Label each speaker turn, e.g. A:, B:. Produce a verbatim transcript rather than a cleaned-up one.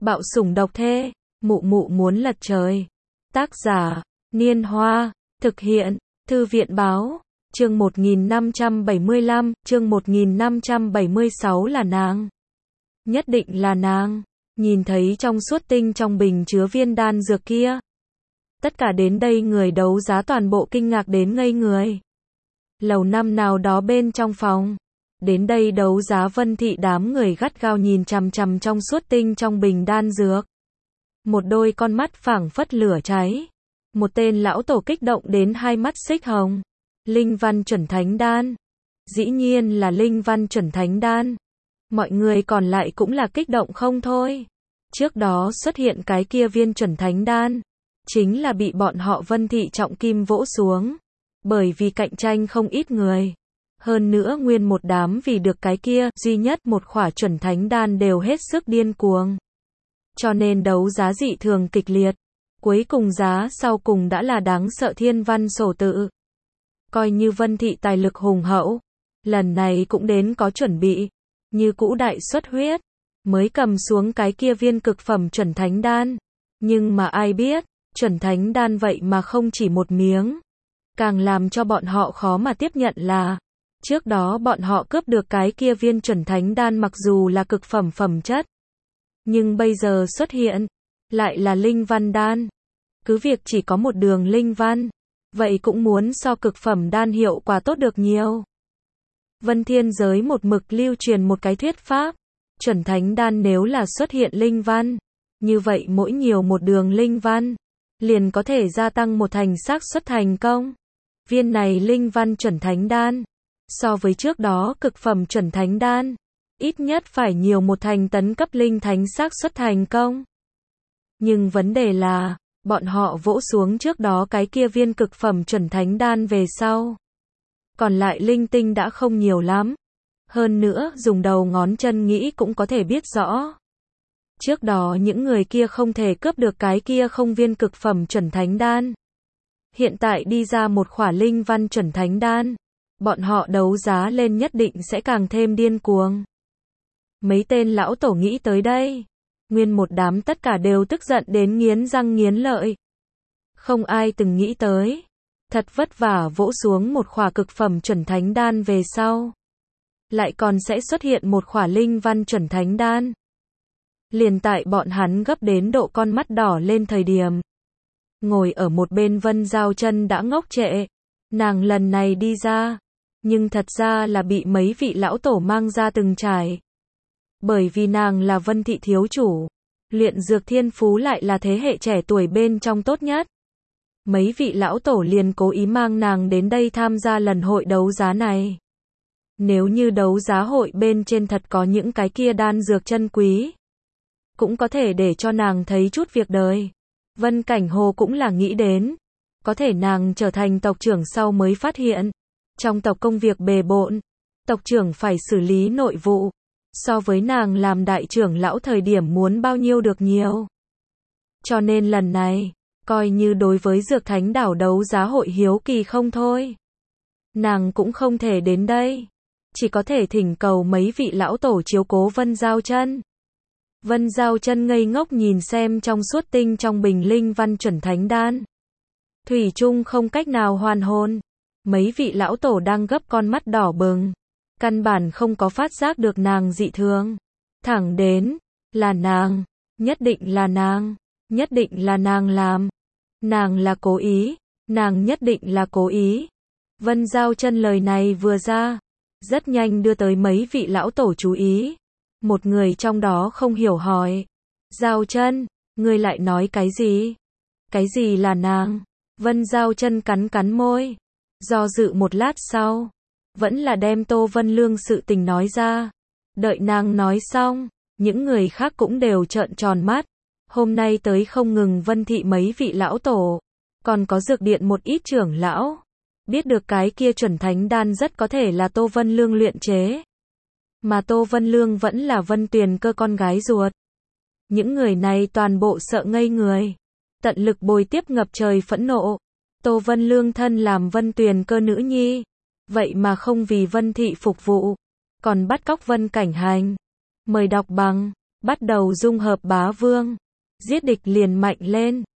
A: Bạo sủng độc thê, mụ mụ muốn lật trời. Tác giả, Niên Hoa, thực hiện, Thư viện Báo, chương một nghìn năm trăm bảy mươi lăm, chương một nghìn năm trăm bảy mươi sáu là nàng. Nhất định là nàng, nhìn thấy trong suốt tinh trong bình chứa viên đan dược kia. Tất cả đến đây người đấu giá toàn bộ kinh ngạc đến ngây người. Lầu năm nào đó bên trong phòng. Đến đây đấu giá Vân Thị đám người gắt gao nhìn chằm chằm trong suốt tinh trong bình đan dược. Một đôi con mắt phảng phất lửa cháy. Một tên lão tổ kích động đến hai mắt xích hồng. Linh văn chuẩn thánh đan. Dĩ nhiên là linh văn chuẩn thánh đan. Mọi người còn lại cũng là kích động không thôi. Trước đó xuất hiện cái kia viên chuẩn thánh đan. Chính là bị bọn họ Vân Thị trọng kim vỗ xuống. Bởi vì cạnh tranh không ít người. Hơn nữa nguyên một đám vì được cái kia, duy nhất một khỏa chuẩn thánh đan đều hết sức điên cuồng. Cho nên đấu giá dị thường kịch liệt. Cuối cùng giá sau cùng đã là đáng sợ thiên văn sổ tự. Coi như Vân Thị tài lực hùng hậu. Lần này cũng đến có chuẩn bị. Như cũ đại xuất huyết. Mới cầm xuống cái kia viên cực phẩm chuẩn thánh đan. Nhưng mà ai biết, chuẩn thánh đan vậy mà không chỉ một miếng. Càng làm cho bọn họ khó mà tiếp nhận là, trước đó bọn họ cướp được cái kia viên chuẩn thánh đan mặc dù là cực phẩm phẩm chất. Nhưng bây giờ xuất hiện, lại là linh văn đan. Cứ việc chỉ có một đường linh văn, vậy cũng muốn so cực phẩm đan hiệu quả tốt được nhiều. Vân Thiên giới một mực lưu truyền một cái thuyết pháp, chuẩn thánh đan nếu là xuất hiện linh văn, như vậy mỗi nhiều một đường linh văn, liền có thể gia tăng một thành xác suất thành công. Viên này linh văn chuẩn thánh đan, so với trước đó cực phẩm chuẩn thánh đan, ít nhất phải nhiều một thành tấn cấp linh thánh xác suất thành công. Nhưng vấn đề là, bọn họ vỗ xuống trước đó cái kia viên cực phẩm chuẩn thánh đan về sau. Còn lại linh tinh đã không nhiều lắm. Hơn nữa, dùng đầu ngón chân nghĩ cũng có thể biết rõ. Trước đó những người kia không thể cướp được cái kia không viên cực phẩm chuẩn thánh đan. Hiện tại đi ra một khỏa linh văn chuẩn thánh đan. Bọn họ đấu giá lên nhất định sẽ càng thêm điên cuồng. Mấy tên lão tổ nghĩ tới đây. Nguyên một đám tất cả đều tức giận đến nghiến răng nghiến lợi. Không ai từng nghĩ tới. Thật vất vả vỗ xuống một khỏa cực phẩm chuẩn thánh đan về sau. Lại còn sẽ xuất hiện một khỏa linh văn chuẩn thánh đan. Liền tại bọn hắn gấp đến độ con mắt đỏ lên thời điểm. Ngồi ở một bên Vân Giao Chân đã ngốc trệ. Nàng lần này đi ra. Nhưng thật ra là bị mấy vị lão tổ mang ra từng trải. Bởi vì nàng là Vân Thị thiếu chủ. Luyện dược thiên phú lại là thế hệ trẻ tuổi bên trong tốt nhất. Mấy vị lão tổ liền cố ý mang nàng đến đây tham gia lần hội đấu giá này. Nếu như đấu giá hội bên trên thật có những cái kia đan dược chân quý. Cũng có thể để cho nàng thấy chút việc đời. Vân Cảnh Hồ cũng là nghĩ đến. Có thể nàng trở thành tộc trưởng sau mới phát hiện. Trong tộc công việc bề bộn. Tộc trưởng phải xử lý nội vụ. So với nàng làm đại trưởng lão thời điểm muốn bao nhiêu được nhiều. Cho nên lần này, coi như đối với Dược Thánh đảo đấu giá hội hiếu kỳ không thôi. Nàng cũng không thể đến đây. Chỉ có thể thỉnh cầu mấy vị lão tổ chiếu cố Vân Giao Chân. Vân Giao Chân ngây ngốc nhìn xem trong suốt tinh trong bình linh văn chuẩn thánh đan. Thủy chung không cách nào hoàn hồn. Mấy vị lão tổ đang gấp con mắt đỏ bừng. Căn bản không có phát giác được nàng dị thường. Thẳng đến, là nàng, nhất định là nàng, nhất định là nàng làm. Nàng là cố ý, nàng nhất định là cố ý. Vân Giao Chân lời này vừa ra, rất nhanh đưa tới mấy vị lão tổ chú ý. Một người trong đó không hiểu hỏi. Giao Chân, ngươi lại nói cái gì? Cái gì là nàng? Vân Giao Chân cắn cắn môi. Do dự một lát sau. Vẫn là đem Tô Vân Lương sự tình nói ra. Đợi nàng nói xong. Những người khác cũng đều trợn tròn mắt. Hôm nay tới không ngừng Vân Thị mấy vị lão tổ. Còn có Dược Điện một ít trưởng lão. Biết được cái kia chuẩn thánh đan rất có thể là Tô Vân Lương luyện chế. Mà Tô Vân Lương vẫn là Vân Tuyền Cơ con gái ruột. Những người này toàn bộ sợ ngây người. Tận lực bồi tiếp ngập trời phẫn nộ. Tô Vân Lương thân làm Vân Tuyền Cơ nữ nhi. Vậy mà không vì Vân Thị phục vụ. Còn bắt cóc Vân Cảnh Hành. Mời đọc bằng bắt đầu dung hợp bá vương. Giết địch liền mạnh lên.